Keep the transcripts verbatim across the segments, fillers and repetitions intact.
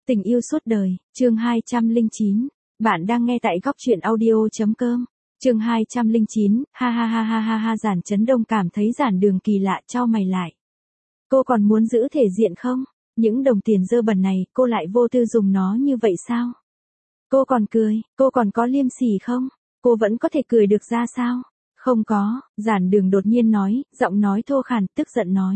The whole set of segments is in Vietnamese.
Tình yêu suốt đời, chương hai trăm lẻ chín. Bạn đang nghe tại góc truyện audio.com. Chương hai trăm lẻ chín, ha ha ha ha ha ha. Giản Chấn Đông cảm thấy Giản Đường kỳ lạ, chau mày lại. Cô còn muốn giữ thể diện không? Những đồng tiền dơ bẩn này, cô lại vô tư dùng nó như vậy sao? Cô còn cười, cô còn có liêm sỉ không? Cô vẫn có thể cười được ra sao? Không có, Giản Đường đột nhiên nói, giọng nói thô khàn, tức giận nói.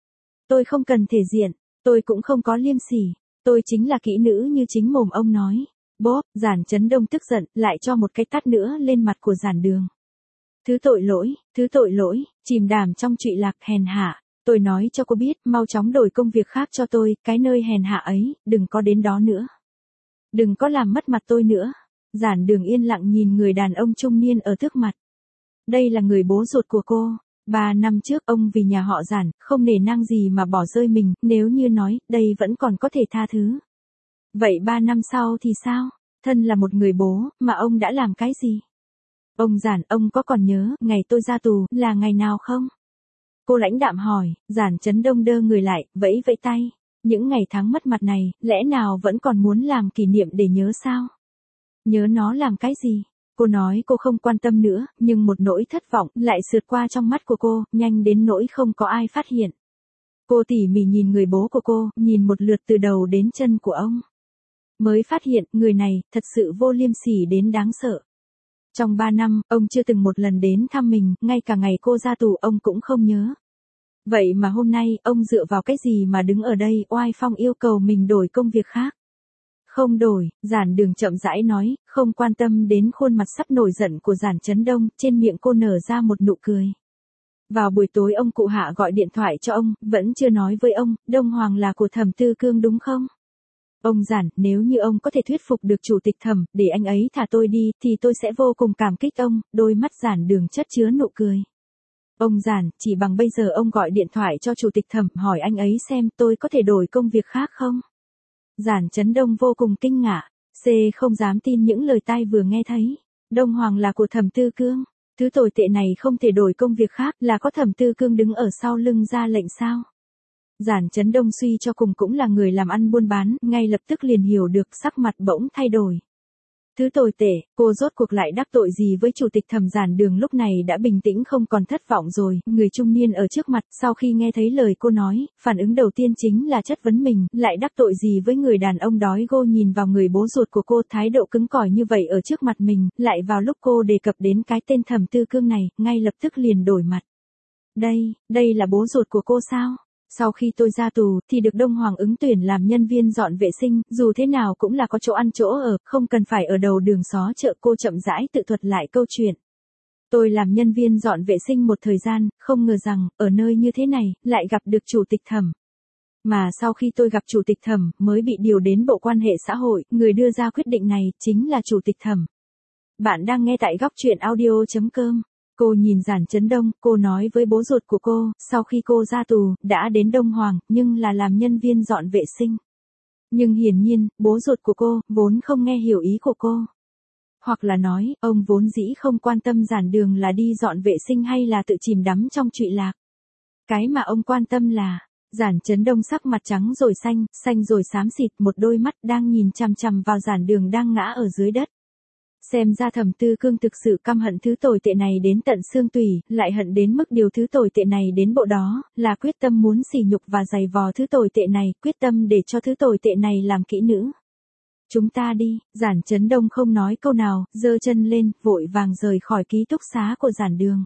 Tôi không cần thể diện, tôi cũng không có liêm sỉ. Tôi chính là kỹ nữ như chính mồm ông nói. Bốp, Giản Chấn Đông tức giận, lại cho một cái tát nữa lên mặt của Giản Đường. Thứ tội lỗi, thứ tội lỗi, chìm đàm trong trụy lạc hèn hạ. Tôi nói cho cô biết, mau chóng đổi công việc khác cho tôi, cái nơi hèn hạ ấy, đừng có đến đó nữa. Đừng có làm mất mặt tôi nữa. Giản Đường yên lặng nhìn người đàn ông trung niên ở trước mặt. Đây là người bố ruột của cô. Ba năm trước ông vì nhà họ Giản, không nể nang gì mà bỏ rơi mình, nếu như nói, đây vẫn còn có thể tha thứ. Vậy ba năm sau thì sao? Thân là một người bố, mà ông đã làm cái gì? Ông Giản, ông có còn nhớ, ngày tôi ra tù, là ngày nào không? Cô lãnh đạm hỏi, Giản Chấn Đông đơ người lại, vẫy vẫy tay. Những ngày tháng mất mặt này, lẽ nào vẫn còn muốn làm kỷ niệm để nhớ sao? Nhớ nó làm cái gì? Cô nói cô không quan tâm nữa, nhưng một nỗi thất vọng lại sượt qua trong mắt của cô, nhanh đến nỗi không có ai phát hiện. Cô tỉ mỉ nhìn người bố của cô, nhìn một lượt từ đầu đến chân của ông. Mới phát hiện, người này, thật sự vô liêm sỉ đến đáng sợ. Trong ba năm, ông chưa từng một lần đến thăm mình, ngay cả ngày cô ra tù ông cũng không nhớ. Vậy mà hôm nay, ông dựa vào cái gì mà đứng ở đây, oai phong yêu cầu mình đổi công việc khác? Không đổi, Giản Đường chậm rãi nói, không quan tâm đến khuôn mặt sắp nổi giận của Giản Chấn Đông, trên miệng cô nở ra một nụ cười. Vào buổi tối ông cụ Hạ gọi điện thoại cho ông, vẫn chưa nói với ông, Đông Hoàng là của Thẩm Tư Cương đúng không? Ông Giản, nếu như ông có thể thuyết phục được chủ tịch Thẩm, để anh ấy thả tôi đi, thì tôi sẽ vô cùng cảm kích ông, đôi mắt Giản Đường chất chứa nụ cười. Ông Giản, chỉ bằng bây giờ ông gọi điện thoại cho chủ tịch Thẩm, hỏi anh ấy xem tôi có thể đổi công việc khác không? Giản Chấn Đông vô cùng kinh ngạc, C không dám tin những lời tai vừa nghe thấy. Đông Hoàng là của Thẩm Tư Cương, thứ tồi tệ này không thể đổi công việc khác, là có Thẩm Tư Cương đứng ở sau lưng ra lệnh sao? Giản Chấn Đông suy cho cùng cũng là người làm ăn buôn bán, ngay lập tức liền hiểu được, sắc mặt bỗng thay đổi. Thứ tồi tệ, cô rốt cuộc lại đắc tội gì với chủ tịch Thẩm? Giản Đường lúc này đã bình tĩnh không còn thất vọng rồi, người trung niên ở trước mặt, sau khi nghe thấy lời cô nói, phản ứng đầu tiên chính là chất vấn mình, lại đắc tội gì với người đàn ông đói gô nhìn vào người bố ruột của cô, thái độ cứng cỏi như vậy ở trước mặt mình, lại vào lúc cô đề cập đến cái tên Thẩm Tư Cương này, ngay lập tức liền đổi mặt. Đây, đây là bố ruột của cô sao? Sau khi tôi ra tù, thì được Đông Hoàng ứng tuyển làm nhân viên dọn vệ sinh, dù thế nào cũng là có chỗ ăn chỗ ở, không cần phải ở đầu đường xó chợ. Cô chậm rãi tự thuật lại câu chuyện. Tôi làm nhân viên dọn vệ sinh một thời gian, không ngờ rằng, ở nơi như thế này, lại gặp được chủ tịch Thẩm. Mà sau khi tôi gặp chủ tịch Thẩm, mới bị điều đến Bộ Quan hệ Xã hội, người đưa ra quyết định này, chính là chủ tịch Thẩm. Bạn đang nghe tại góc truyện audio.com. Cô nhìn Giản Chấn Đông, cô nói với bố ruột của cô, sau khi cô ra tù, đã đến Đông Hoàng, nhưng là làm nhân viên dọn vệ sinh. Nhưng hiển nhiên, bố ruột của cô, vốn không nghe hiểu ý của cô. Hoặc là nói, ông vốn dĩ không quan tâm Giản Đường là đi dọn vệ sinh hay là tự chìm đắm trong trụy lạc. Cái mà ông quan tâm là, Giản Chấn Đông sắc mặt trắng rồi xanh, xanh rồi xám xịt, một đôi mắt đang nhìn chằm chằm vào Giản Đường đang ngã ở dưới đất. Xem ra Thẩm Tư Cương thực sự căm hận thứ tồi tệ này đến tận xương tủy, lại hận đến mức điều thứ tồi tệ này đến bộ đó, là quyết tâm muốn sỉ nhục và giày vò thứ tồi tệ này, quyết tâm để cho thứ tồi tệ này làm kỹ nữ. Chúng ta đi, Giản Chấn Đông không nói câu nào, giơ chân lên, vội vàng rời khỏi ký túc xá của Giản Đường.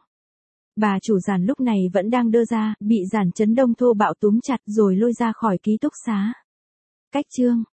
Bà chủ Giản lúc này vẫn đang đơ ra, bị Giản Chấn Đông thô bạo túm chặt rồi lôi ra khỏi ký túc xá. Cách chương